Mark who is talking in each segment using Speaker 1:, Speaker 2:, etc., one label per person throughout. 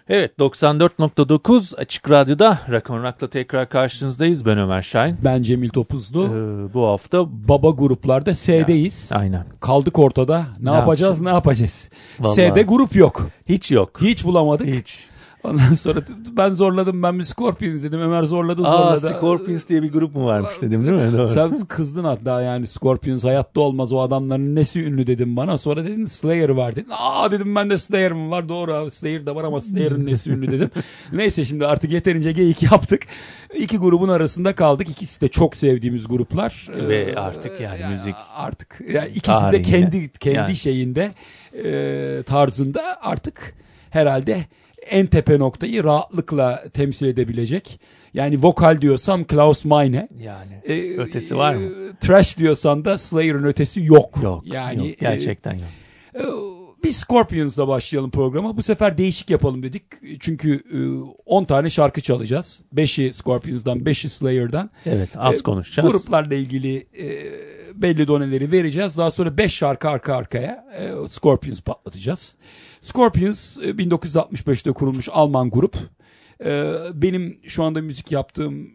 Speaker 1: Evet, 94.9 Açık Radyo'da Rock on Rock'la tekrar karşınızdayız. Ben Ömer Şahin.
Speaker 2: Ben Cemil Topuzlu.
Speaker 1: Bu hafta
Speaker 2: baba gruplarda S'deyiz.
Speaker 1: Aynen.
Speaker 2: Kaldık ortada. Ne yapacağız?
Speaker 1: Vallahi.
Speaker 2: S'de grup yok.
Speaker 1: Hiç yok.
Speaker 2: Hiç bulamadık.
Speaker 1: Hiç.
Speaker 2: Ondan sonra ben zorladım. Ben bir Scorpions dedim. Ömer zorladı.
Speaker 1: Scorpions diye bir grup mu varmış dedim değil mi? Doğru.
Speaker 2: Sen kızdın hatta, yani Scorpions hayatta olmaz, o adamların nesi ünlü dedim bana. Sonra dedin Slayer var dedin. Dedim ben de Slayer'ım var. Doğru, Slayer de var ama Slayer'ın nesi ünlü dedim. Neyse, şimdi artık yeterince geyik yaptık. İki grubun arasında kaldık. İkisi de çok sevdiğimiz gruplar.
Speaker 1: Ve artık yani müzik.
Speaker 2: Artık yani ikisi de kendi yani şeyinde tarzında artık herhalde en tepe noktayı rahatlıkla temsil edebilecek. Yani vokal diyorsam Klaus Meine.
Speaker 1: Yani ötesi var mı?
Speaker 2: Thrash diyorsan da Slayer'ın ötesi yok.
Speaker 1: Yani yok, gerçekten yok.
Speaker 2: Biz Scorpions'la başlayalım programa. Bu sefer değişik yapalım dedik. Çünkü 10 tane şarkı çalacağız. 5'i Scorpions'dan, 5'i Slayer'dan.
Speaker 1: Evet, az konuşacağız.
Speaker 2: Gruplarla ilgili belli doneleri vereceğiz. Daha sonra 5 şarkı arka arkaya Scorpions patlatacağız. Scorpions 1965'te kurulmuş Alman grup. Benim şu anda müzik yaptığım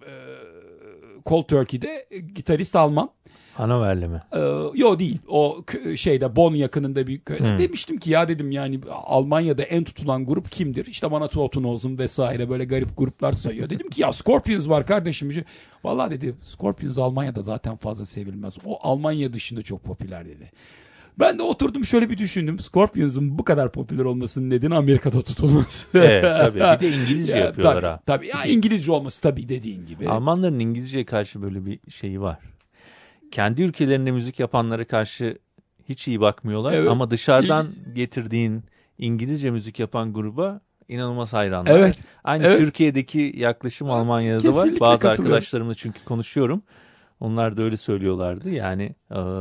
Speaker 2: Cold Turkey'de gitarist Alman.
Speaker 1: Hanoverli mi?
Speaker 2: Yok değil. O şeyde Bonn yakınında bir köyde. Demiştim ki ya dedim, yani Almanya'da en tutulan grup kimdir? İşte bana Totenhausen vesaire böyle garip gruplar sayıyor. Dedim ki ya Scorpions var kardeşim. Vallahi dedi, Scorpions Almanya'da zaten fazla sevilmez. O Almanya dışında çok popüler dedi. Ben de oturdum şöyle bir düşündüm. Scorpions'un bu kadar popüler olmasının nedeni Amerika'da tutulması.
Speaker 1: Evet tabii. Bir de İngilizce yapıyorlar ha.
Speaker 2: Tabii. Ya İngilizce olması tabii, dediğin gibi.
Speaker 1: Almanların İngilizceye karşı böyle bir şeyi var. Kendi ülkelerinde müzik yapanlara karşı hiç iyi bakmıyorlar. Evet. Ama dışarıdan getirdiğin İngilizce müzik yapan gruba inanılmaz hayranlar.
Speaker 2: Evet.
Speaker 1: Aynı Türkiye'deki yaklaşım Almanya'da da var. Bazı arkadaşlarımla çünkü konuşuyorum. Onlar da öyle söylüyorlardı. Yani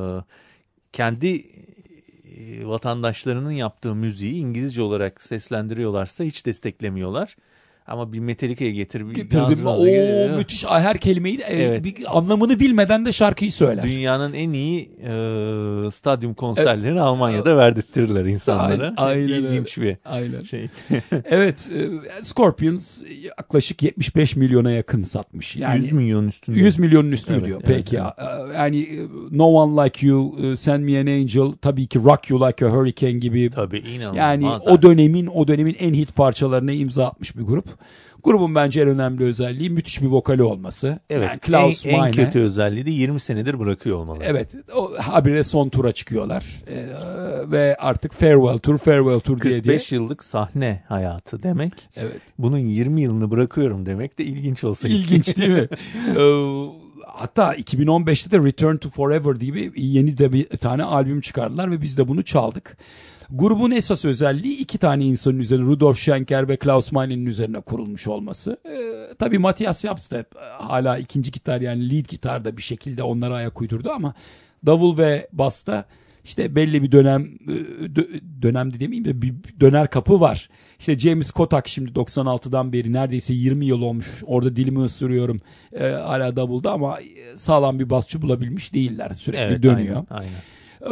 Speaker 1: kendi vatandaşlarının yaptığı müziği İngilizce olarak seslendiriyorlarsa hiç desteklemiyorlar. Ama bir Metallica'ya getirdim.
Speaker 2: Müthiş, her kelimeyi bir anlamını bilmeden de şarkıyı söyler.
Speaker 1: Dünyanın en iyi stadyum konserlerini Almanya'da verdirtirler insanlara.
Speaker 2: Aynen.
Speaker 1: İlginç bir şey.
Speaker 2: Evet, Scorpions yaklaşık 75 milyona yakın satmış. Yani
Speaker 1: 100 milyon üstünde.
Speaker 2: 100 milyonun üstünde diyor. Peki ya. Yani No One Like You, Send Me an Angel, tabii ki Rock You Like a Hurricane gibi.
Speaker 1: Tabii inanılmaz.
Speaker 2: Yani o dönemin en hit parçalarına imza atmış bir grup. Grubun bence en önemli özelliği müthiş bir vokali olması.
Speaker 1: Evet.
Speaker 2: Yani Klaus Meine,
Speaker 1: en kötü özelliği de 20 senedir bırakıyor olmalı.
Speaker 2: Evet. Habire son tura çıkıyorlar. Ve artık farewell tour diye.
Speaker 1: 45 yıllık sahne hayatı demek.
Speaker 2: Evet.
Speaker 1: Bunun 20 yılını bırakıyorum demek de ilginç olsa.
Speaker 2: İlginç değil mi? Hatta 2015'te de Return to Forever diye yeni de bir tane albüm çıkardılar ve biz de bunu çaldık. Grubun esas özelliği 2 tane insanın üzerine, Rudolf Schenker ve Klaus Meine'nin üzerine kurulmuş olması. Tabii Matthias Japs da hala ikinci gitar, yani lead gitarda bir şekilde onlara ayak uydurdu ama davul ve basta işte belli bir dönemde demeyeyim de bir döner kapı var. İşte James Kotak şimdi 96'dan beri neredeyse 20 yıl olmuş. Orada dilimi ısırıyorum. Hala davulda ama sağlam bir basçı bulabilmiş değiller. Sürekli dönüyor.
Speaker 1: Aynen.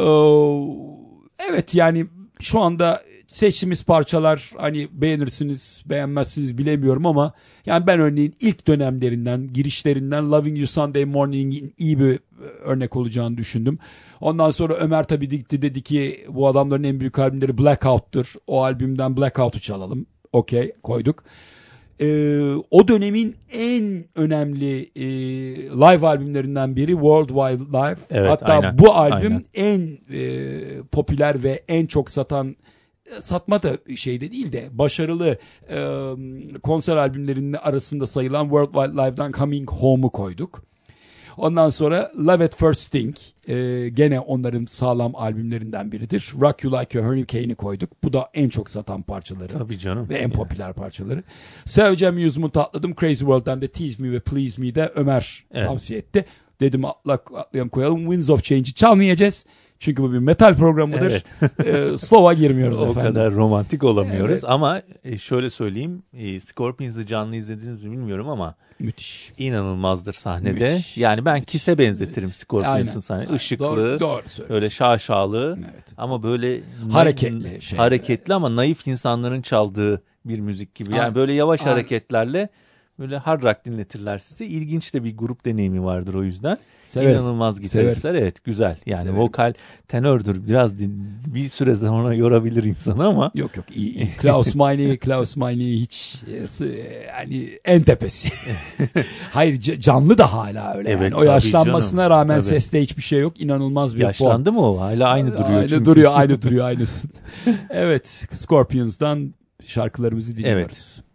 Speaker 2: Evet, yani şu anda seçtiğimiz parçalar, hani beğenirsiniz beğenmezsiniz bilemiyorum ama yani ben örneğin ilk dönemlerinden, girişlerinden Loving You Sunday Morning'in iyi bir örnek olacağını düşündüm. Ondan sonra Ömer tabii dedi ki bu adamların en büyük albümleri Blackout'tur. O albümden Blackout'u çalalım. Okey, koyduk. O dönemin en önemli live albümlerinden biri World Wide Live.
Speaker 1: Evet,
Speaker 2: hatta bu albüm en popüler ve en çok satma da şeyde değil de başarılı konser albümlerinin arasında sayılan World Wide Live'dan Coming Home'u koyduk. Ondan sonra Love at First Sting, gene onların sağlam albümlerinden biridir. Rock You Like a Hurricane'i koyduk. Bu da en çok satan parçaları.
Speaker 1: Tabii canım.
Speaker 2: Ve en popüler parçaları. Savage Amusement'ı atladım. Crazy World'dan da Tease Me ve Please Me de Ömer tavsiye etti. Dedim atlayalım koyalım. Winds of Change'i çalmayacağız. Çünkü bu bir metal programıdır. Evet. Slow'a girmiyoruz efendim.
Speaker 1: O kadar romantik olamıyoruz. Evet. Ama şöyle söyleyeyim. Scorpions'ı canlı izlediniz mi bilmiyorum ama
Speaker 2: müthiş.
Speaker 1: İnanılmazdır sahnede. Müthiş. Yani ben Kiss'e benzetirim Scorpions'ın sahnesi. Işıklı,
Speaker 2: doğru
Speaker 1: öyle şaşalı ama böyle
Speaker 2: hareketli
Speaker 1: ama naif insanların çaldığı bir müzik gibi. Yani böyle yavaş hareketlerle böyle hard rock dinletirler size. İlginç de bir grup deneyimi vardır o yüzden.
Speaker 2: Severim.
Speaker 1: İnanılmaz gitaristler. Evet, güzel. Yani severim. Vokal tenördür. Biraz bir süre sonra yorabilir insanı ama.
Speaker 2: Yok iyi. Klaus Meine hiç yani en tepesi. Hayır, canlı da hala öyle. Evet, yani. O yaşlanmasına rağmen seste hiçbir şey yok. İnanılmaz bir
Speaker 1: yaşlandı mı o? Hala aynı duruyor
Speaker 2: aynı
Speaker 1: çünkü.
Speaker 2: Aynı duruyor. Evet, Scorpions'dan şarkılarımızı dinliyoruz. Evet.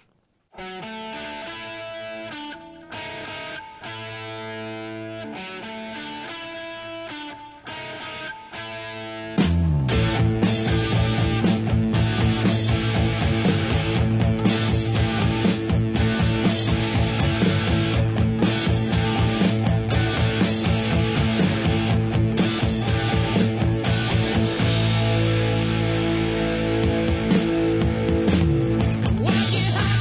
Speaker 3: Wanna get high.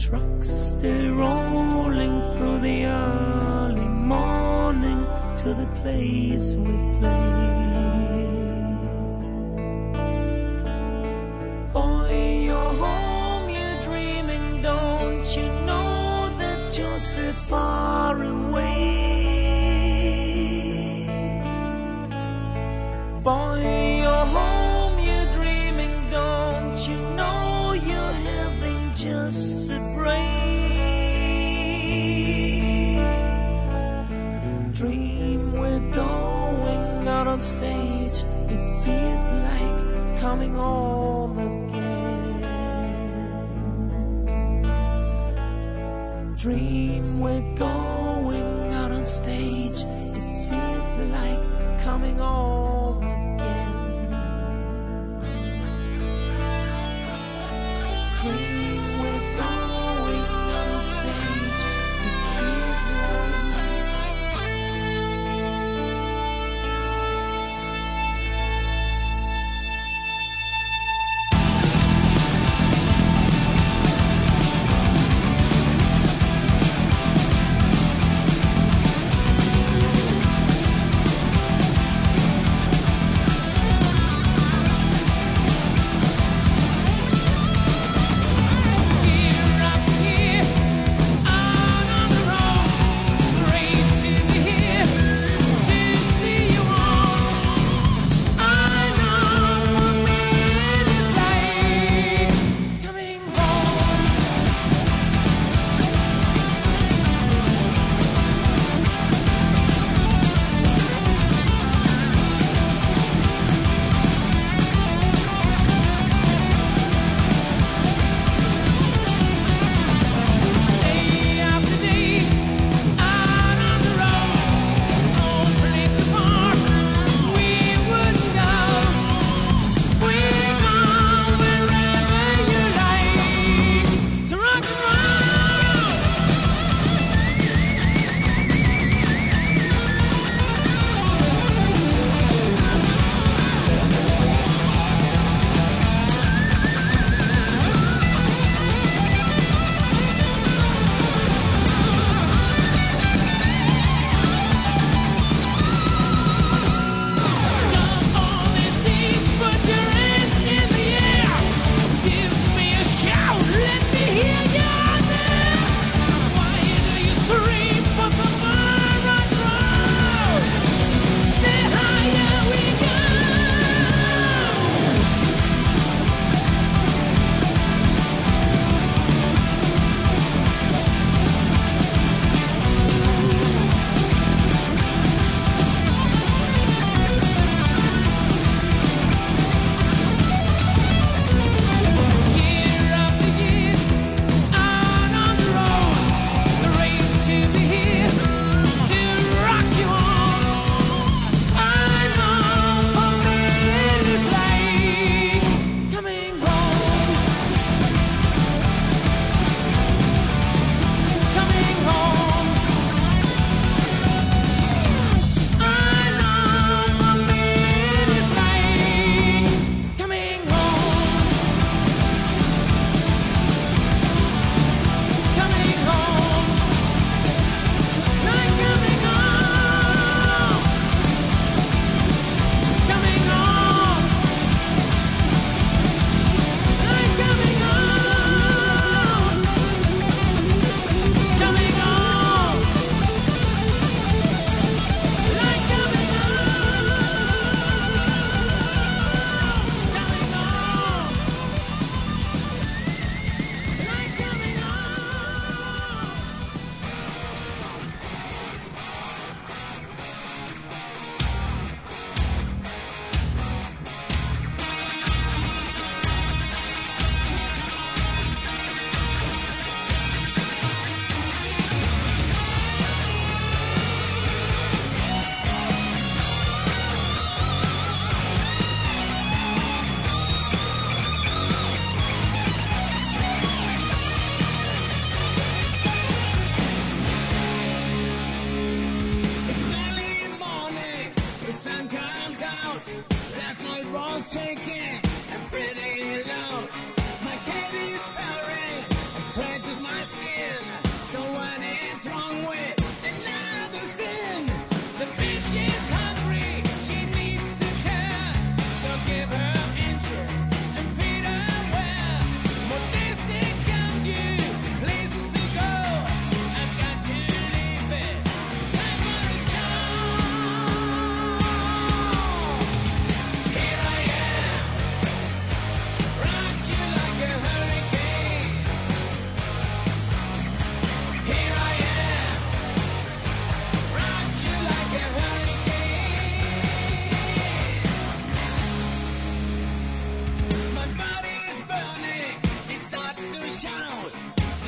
Speaker 3: trucks still rolling through the early morning to the place we play. Boy, you're home, you're dreaming, don't you know that you're still far away? Boy, you're home, you're dreaming, don't you know you're having just a break? Dream we're going out on stage, it feels like coming home again. Dream we're going out on stage, it feels like coming home again. Dream we're going out on stage, it feels like.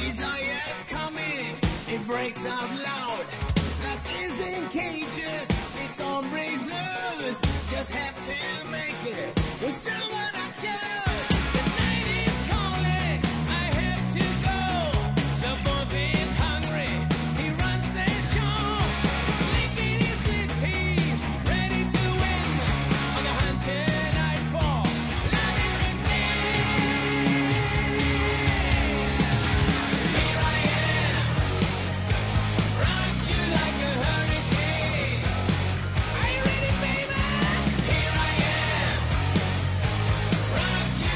Speaker 3: Desire's coming, it breaks out loud. Lust is in cages, it's on raised loose. Just have to make it with someone I choose. The night is calling, I have to go. The wolf is hungry, he runs the show. Sleeping he sleeps, he's ready to win. On the hunt tonight for love and mercy. Here I am, rock you like a hurricane. Are you ready, baby? Here I am, rock you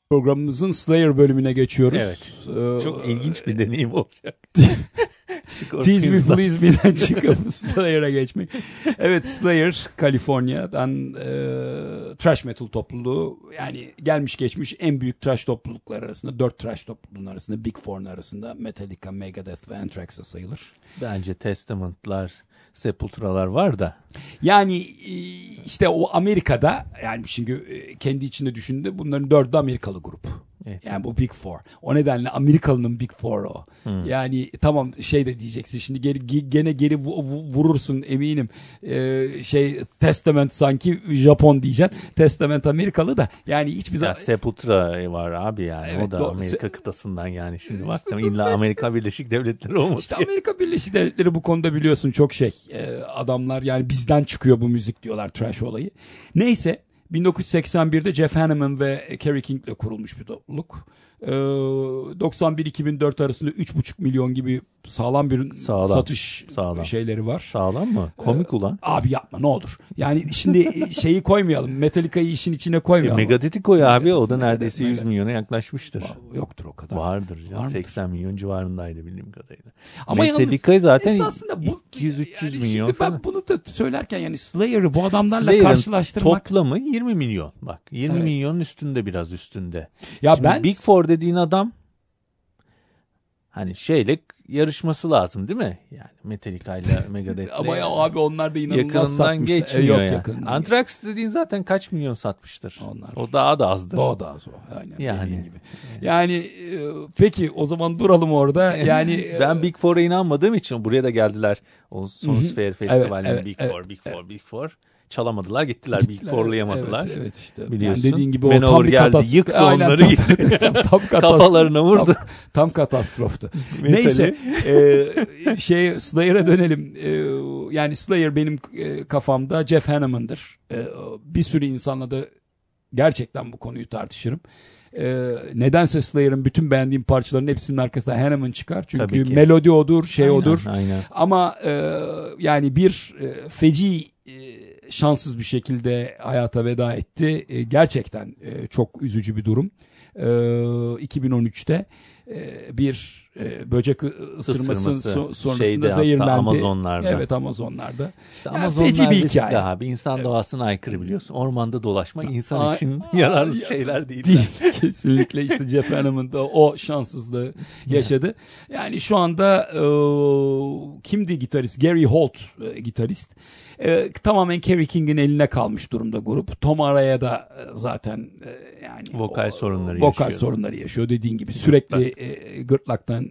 Speaker 2: Programımızın Slayer bölümüne geçiyoruz.
Speaker 1: Evet. Çok ilginç bir deneyim olacak.
Speaker 2: Tease Me Please Me'den çıkıp Slayer'a geçmek. Evet, Slayer Kaliforniya'dan thrash metal topluluğu, yani gelmiş geçmiş en büyük thrash topluluklar arasında, 4 thrash topluluğun arasında, Big Four'un arasında Metallica, Megadeth ve Anthrax'a sayılır.
Speaker 1: Bence Testament'lar, Sepultura'lar var da.
Speaker 2: Yani işte o Amerika'da, yani şimdi kendi içinde düşündüğünde bunların 4'ü Amerikalı grup. Evet. Yani bu Big Four. O nedenle Amerikalı'nın Big Four o. Yani tamam, şey de diyeceksin şimdi, gene geri vurursun eminim. Testament sanki Japon diyeceksin. Testament Amerikalı da, yani hiçbir zaman.
Speaker 1: Sepultura var abi yani. Evet, o da Amerika kıtasından, yani şimdi baktım illa Amerika Birleşik Devletleri olması.
Speaker 2: İşte Amerika Birleşik Devletleri bu konuda biliyorsun çok adamlar, yani bizden çıkıyor bu müzik diyorlar, trash olayı. Neyse, 1981'de Jeff Hanneman ve Kerry King'le kurulmuş bir topluluk. 91-2004 arasında 3,5 milyon gibi sağlam bir satış şeyleri var.
Speaker 1: Sağlam mı? Komik ulan.
Speaker 2: Abi yapma ne olur. Yani şimdi şeyi koymayalım. Metallica'yı işin içine koymayalım.
Speaker 1: Megadeth'i koy abi. O da neredeyse 100 milyona yaklaşmıştır.
Speaker 2: Yoktur o kadar.
Speaker 1: Vardır canım. 80 milyon civarındaydı bildiğim kadarıyla.
Speaker 2: Ama
Speaker 1: Metallica'yı zaten
Speaker 2: esasında bu
Speaker 1: 200-300 milyon
Speaker 2: şimdi
Speaker 1: falan.
Speaker 2: Ben bunu da söylerken, yani Slayer'ı bu adamlarla karşılaştırmak.
Speaker 1: Toplamı 20 milyon. Bak 20 milyonun üstünde, biraz üstünde.
Speaker 2: Ya
Speaker 1: şimdi
Speaker 2: ben
Speaker 1: Big Four dediğin adam hani şeyle yarışması lazım değil mi? Yani Metallica ile Megadeth'le.
Speaker 2: Ama ya abi, onlar da inanılmaz
Speaker 1: yakından
Speaker 2: satmışlar.
Speaker 1: geçmiyor
Speaker 2: Yok,
Speaker 1: ya.
Speaker 2: yakından.
Speaker 1: Anthrax dediğin zaten kaç milyon satmıştır?
Speaker 2: Onlar.
Speaker 1: O daha da azdır.
Speaker 2: Daha da az o. Aynen.
Speaker 1: Yani.
Speaker 2: Gibi. Yani peki o zaman duralım orada. Yani
Speaker 1: ben Big Four'a inanmadığım için buraya da geldiler. O Sonisphere Festivali'nin
Speaker 2: evet,
Speaker 1: Big Four. Çalamadılar, gittiler. Big Four'layamadılar.
Speaker 2: Evet işte.
Speaker 1: Biliyorsun.
Speaker 2: Yani dediğin gibi o
Speaker 1: Manowar
Speaker 2: tam bir
Speaker 1: geldi, yıktı onları, gitti.
Speaker 2: tam
Speaker 1: Kafalarına vurdu.
Speaker 2: Tam katastroftu. Neyse, Slayer'a dönelim. Yani Slayer benim kafamda Jeff Hanneman'dır. Bir sürü insanla da gerçekten bu konuyu tartışırım. Nedense Slayer'ın bütün beğendiğim parçaların hepsinin arkasında Hanneman çıkar. Çünkü melodi odur, odur.
Speaker 1: Aynen.
Speaker 2: Ama yani bir feci şanssız bir şekilde hayata veda etti. Gerçekten çok üzücü bir durum. 2013'te bir böcek ısırması sonrasında zehirlendi.
Speaker 1: Amazonlarda.
Speaker 2: Evet, Amazonlarda.
Speaker 1: İşte Amazonlar riskli abi. İnsan doğasına aykırı, biliyorsun. Ormanda dolaşmak insan için yararlı şeyler değil.
Speaker 2: Kesinlikle. İşte Jeff Hanneman da o şanssızlığı yaşadı. Yani şu anda kimdi gitarist? Gary Holt gitarist. Tamamen Kerry King'in eline kalmış durumda grup. Tom Araya da zaten yani
Speaker 1: vokal sorunları
Speaker 2: yaşıyor. Dediğin gibi sürekli gırtlaktan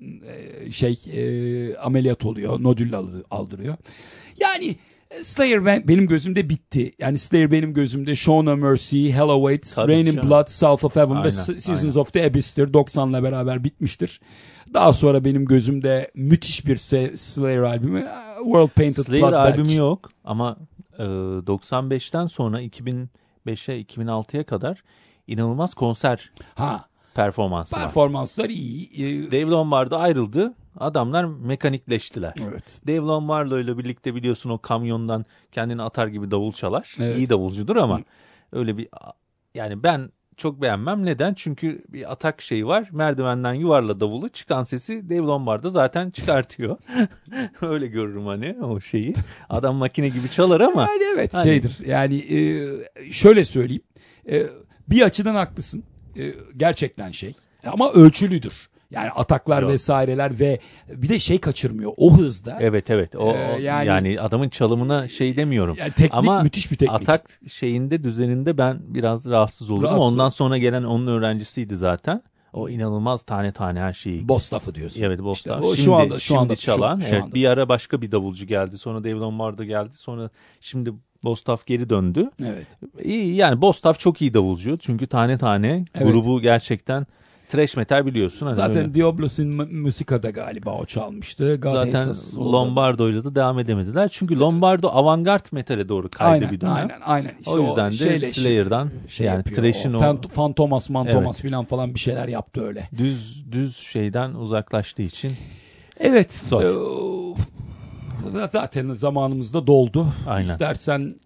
Speaker 2: ameliyat oluyor, nodül aldırıyor. Yani Slayer benim gözümde bitti. Yani Slayer benim gözümde Show No Mercy, Hell Awaits, Rain in Blood, South of Heaven ve Seasons of the Abyss'tir. 90'la beraber bitmiştir. Daha sonra benim gözümde müthiş bir Slayer albümü, World Painted
Speaker 1: Slayer
Speaker 2: Blood
Speaker 1: albümü yok ama 95'ten sonra 2005'e 2006'ya kadar inanılmaz konser
Speaker 2: performanslar iyi.
Speaker 1: Dave Lombardo ayrıldı. Adamlar mekanikleştiler.
Speaker 2: Evet.
Speaker 1: Dave Lombardo ile birlikte biliyorsun o kamyondan kendini atar gibi davul çalar.
Speaker 2: Evet.
Speaker 1: İyi davulcudur ama öyle bir, yani ben çok beğenmem. Neden? Çünkü bir atak şeyi var. Merdivenden yuvarla davulu, çıkan sesi Dave Lombardo zaten çıkartıyor. Öyle görürüm hani o şeyi. Adam makine gibi çalar ama.
Speaker 2: Yani evet şeydir. Yani şöyle söyleyeyim. Bir açıdan haklısın. Gerçekten ama ölçülüdür. Yani ataklar vesaireler ve bir de kaçırmıyor o hızda.
Speaker 1: Evet. O yani adamın çalımına demiyorum.
Speaker 2: Yani teknik,
Speaker 1: ama
Speaker 2: müthiş bir teknik.
Speaker 1: Atak düzeninde ben biraz rahatsız oldum. Ondan sonra gelen onun öğrencisiydi zaten. O inanılmaz tane her şeyi.
Speaker 2: Bostaf'ı diyorsun.
Speaker 1: Evet, Bostaf.
Speaker 2: İşte
Speaker 1: şu anda çalan. Bir ara başka bir davulcu geldi. Sonra Dave Lombardo geldi. Sonra şimdi Bostaf geri döndü.
Speaker 2: Evet.
Speaker 1: İyi, yani Bostaf çok iyi davulcu. Çünkü tane grubu gerçekten thrash metal biliyorsun. Hani
Speaker 2: zaten
Speaker 1: öyle.
Speaker 2: Diablo'sun Musica'da galiba o çalmıştı.
Speaker 1: Zaten Lombardo'yla da devam edemediler. Çünkü Lombardo avantgard metale doğru kaydı bir dönem.
Speaker 2: Aynen. İşte
Speaker 1: o yüzden de Slayer'dan yani thrash'in
Speaker 2: Fantomas falan bir şeyler yaptı öyle.
Speaker 1: Düz şeyden uzaklaştığı için.
Speaker 2: Evet.
Speaker 1: Zor.
Speaker 2: Zaten zamanımız da doldu.
Speaker 1: Aynen.
Speaker 2: İstersen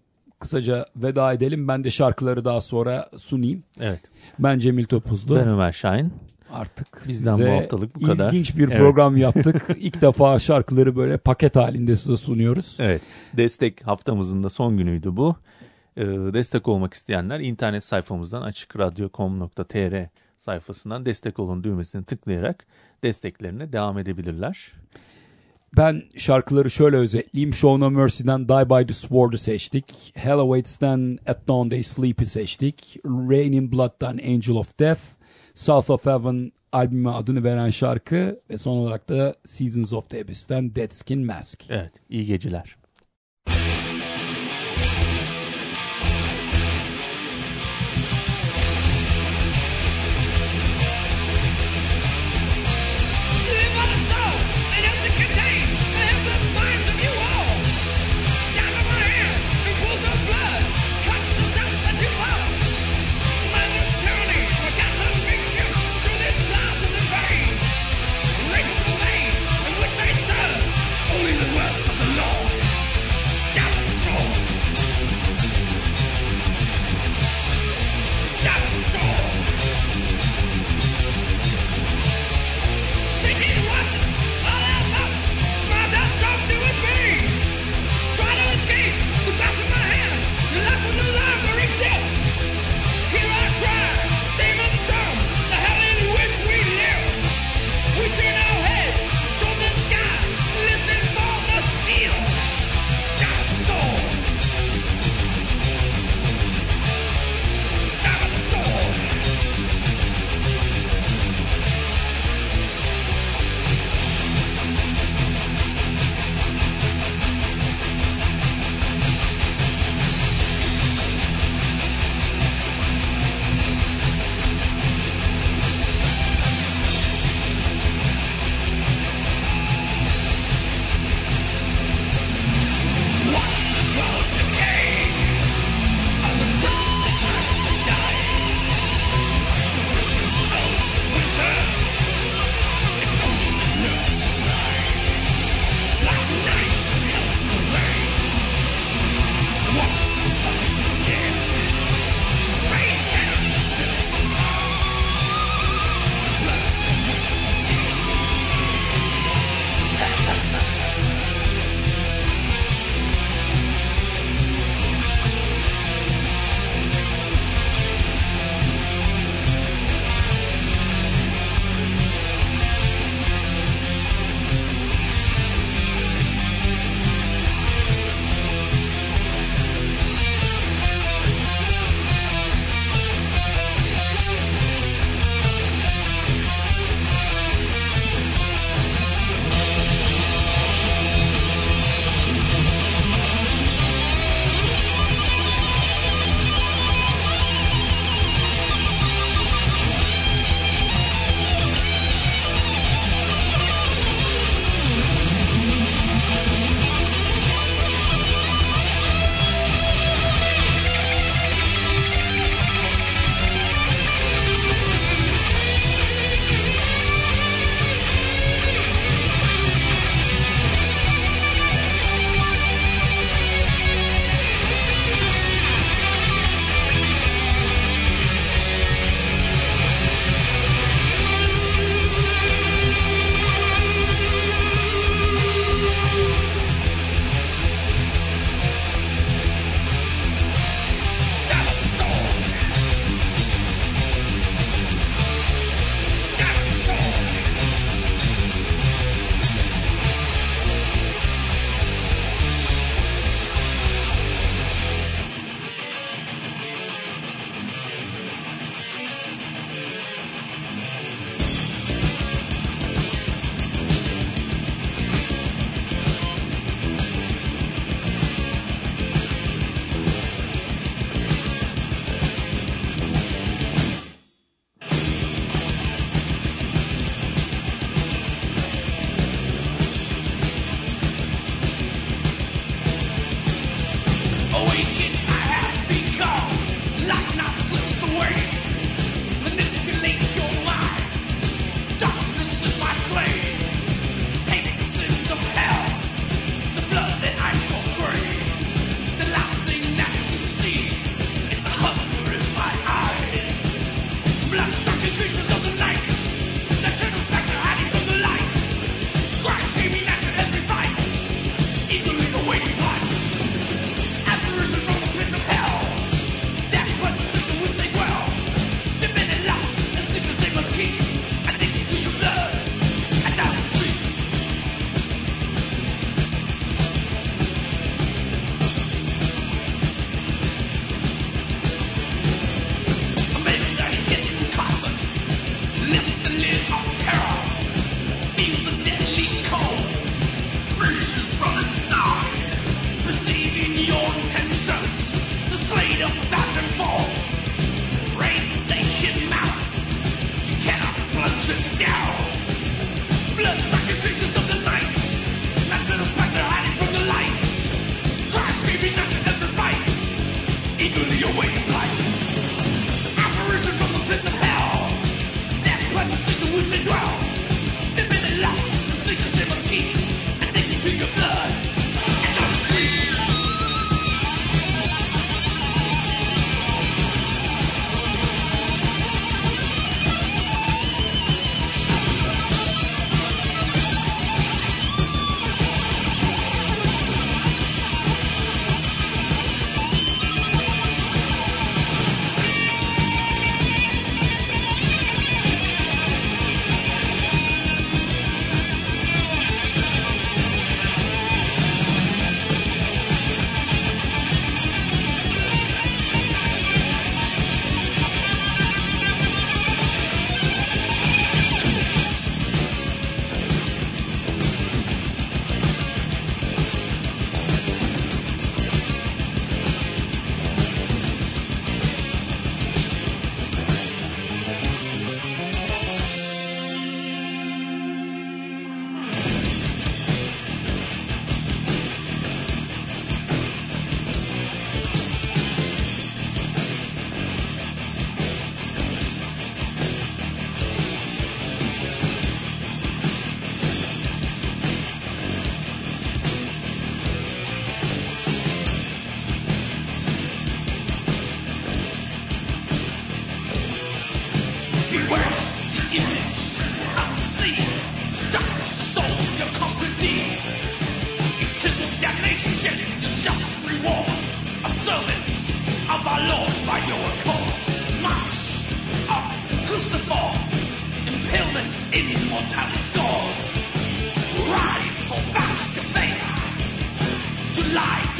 Speaker 2: kısaca veda edelim. Ben de şarkıları daha sonra sunayım.
Speaker 1: Evet.
Speaker 2: Ben Cemil Topuzlu.
Speaker 1: Ben Ömer Şahin.
Speaker 2: Artık
Speaker 1: bizden
Speaker 2: size
Speaker 1: bu haftalık bu kadar.
Speaker 2: İlginç bir program yaptık. İlk defa şarkıları böyle paket halinde size sunuyoruz.
Speaker 1: Evet. Destek haftamızın da son günüydü bu. Destek olmak isteyenler internet sayfamızdan açıkradyo.com.tr sayfasından destek olun düğmesini tıklayarak desteklerine devam edebilirler.
Speaker 2: Ben şarkıları şöyle özetleyeyim. Show No Mercy'den Die By The Sword'u seçtik. Hell Awaits'ten At Dawn They Sleep'i seçtik. Rain In Blood'dan Angel Of Death. South Of Heaven albüme adını veren şarkı ve son olarak da Seasons of the Abyss'ten Dead Skin Mask.
Speaker 1: Evet, iyi geceler.
Speaker 3: Only the words of the Lord.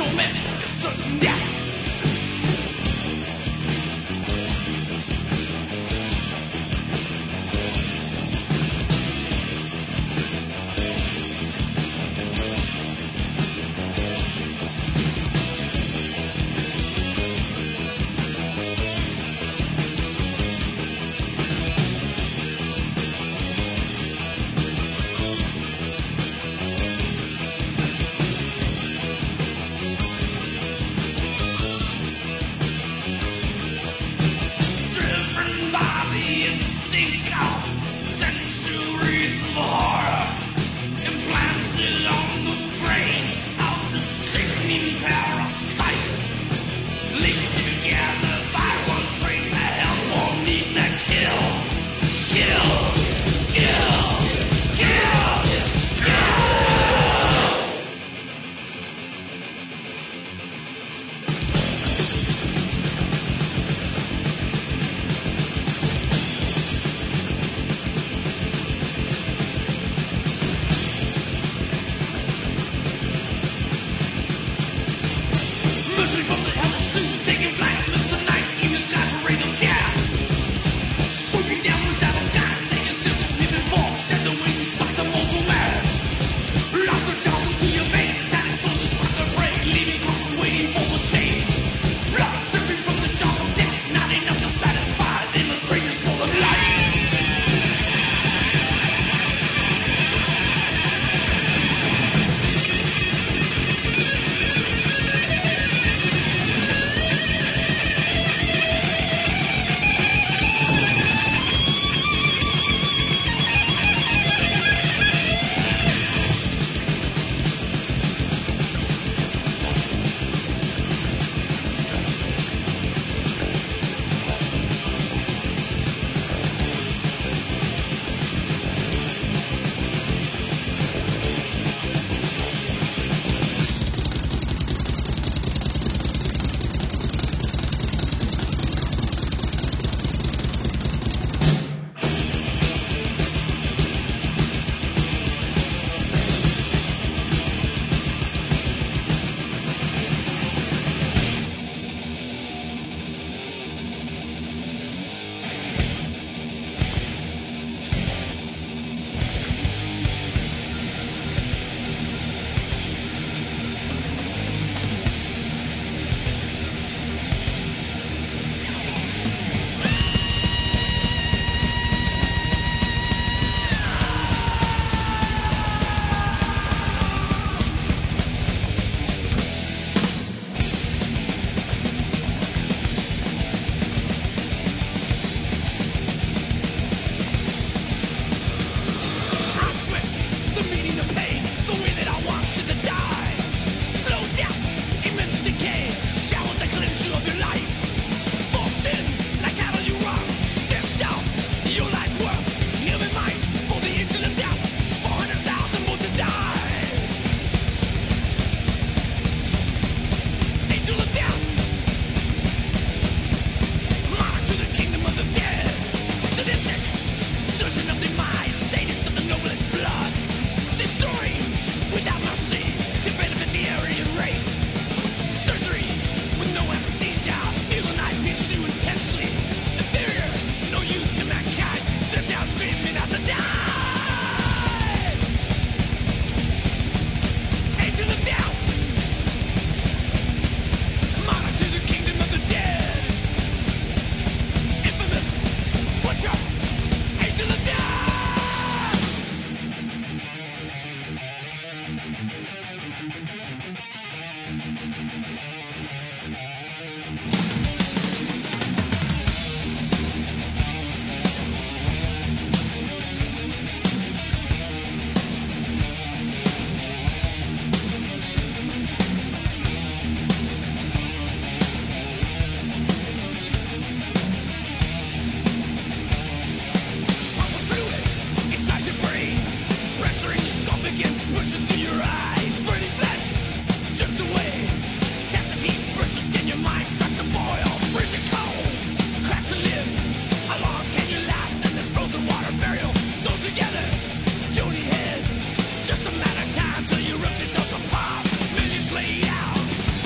Speaker 3: Just a matter of time till your roof is up to pop. Millions laid out,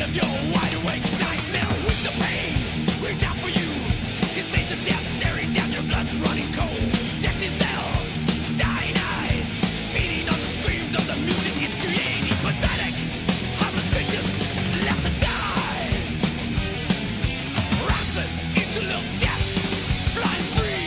Speaker 3: of your wide awake nightmare with the pain. Reach out for you. His face of death staring down, your blood's running cold. Injected cells, dying eyes, feeding on the screams of the music he's creating. Pathetic, harmless victims left to die. Roxanne, interlope death, flying free.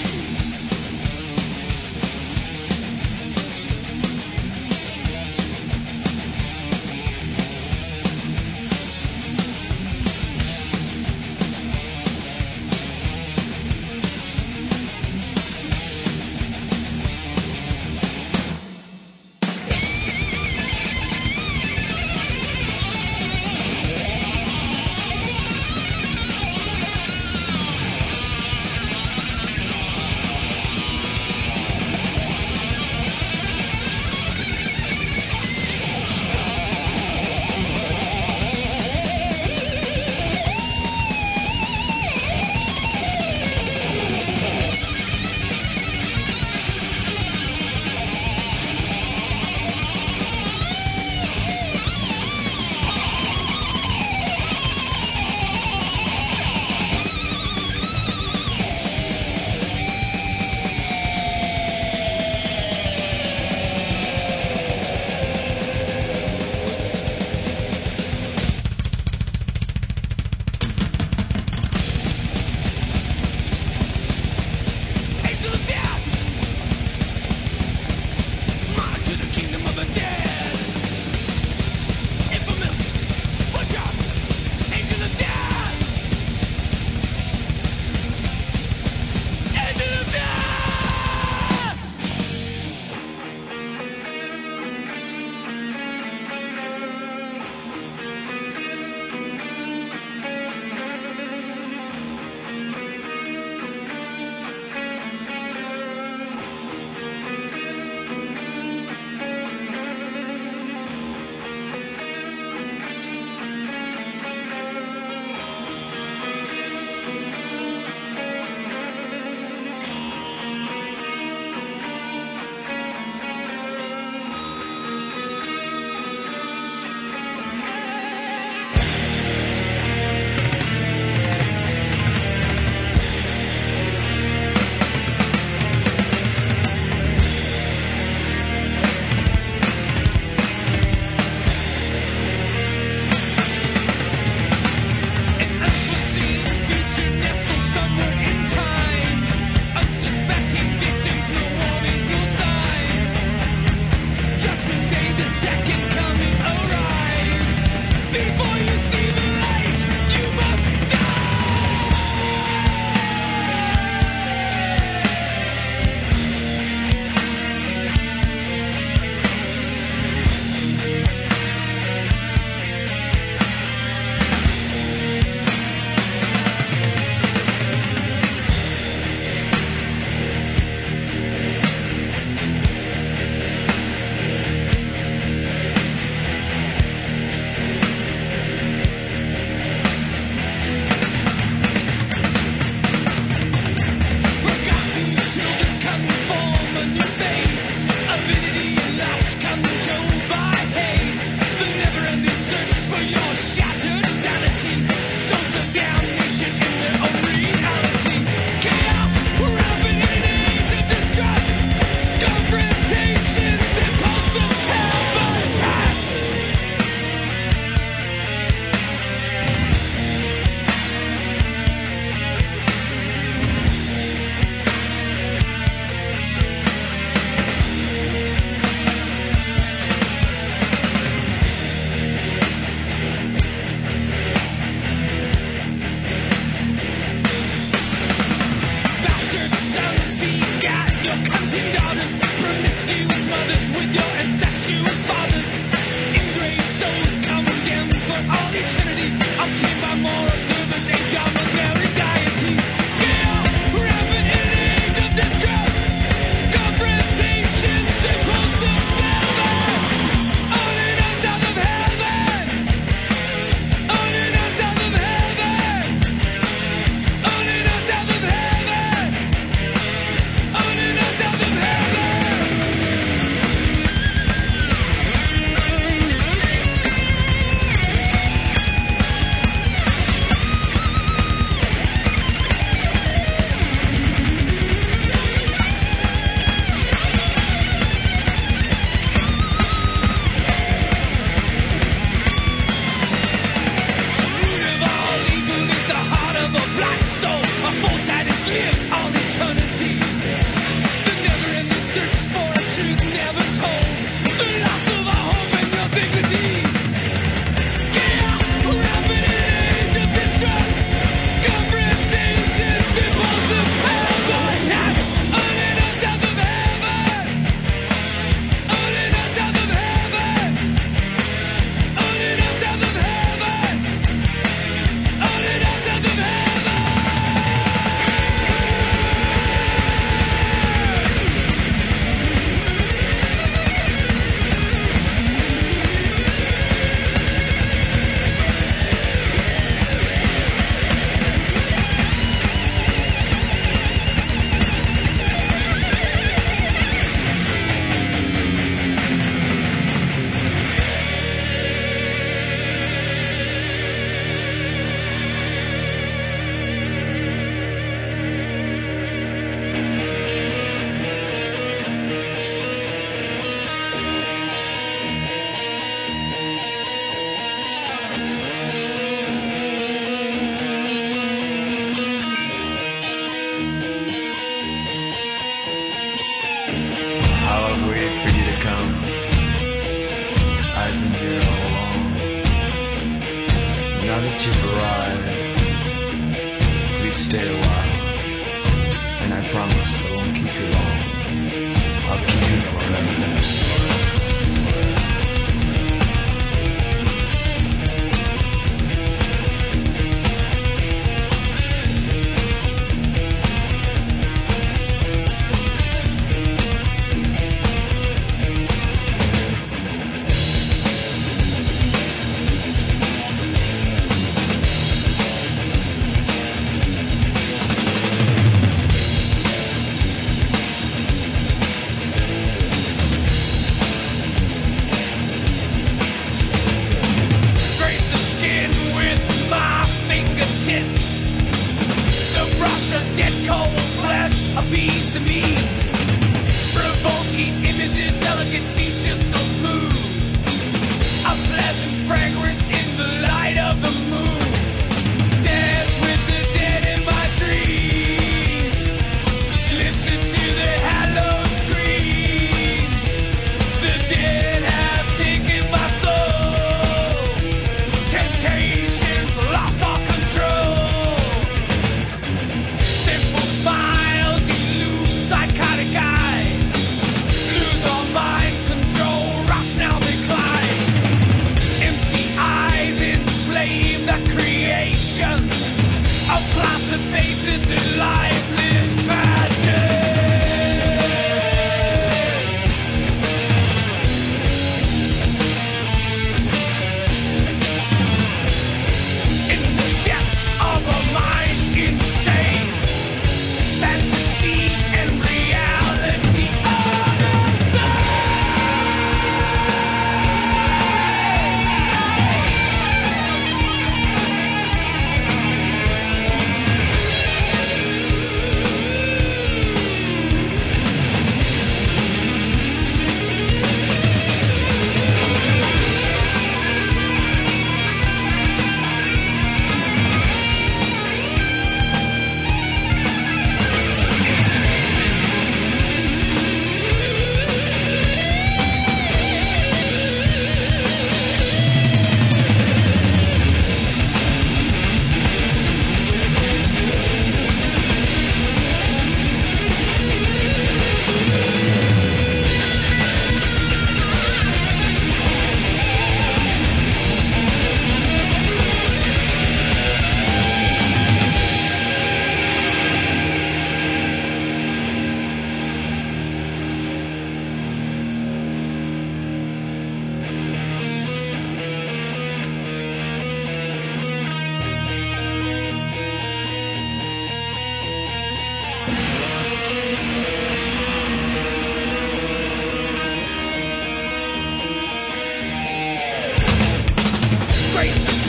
Speaker 4: Now that you've arrived, please stay a while. And I promise I won't keep you long. I'll keep you forever.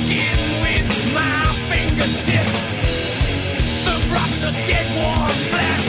Speaker 3: Dead warm flesh.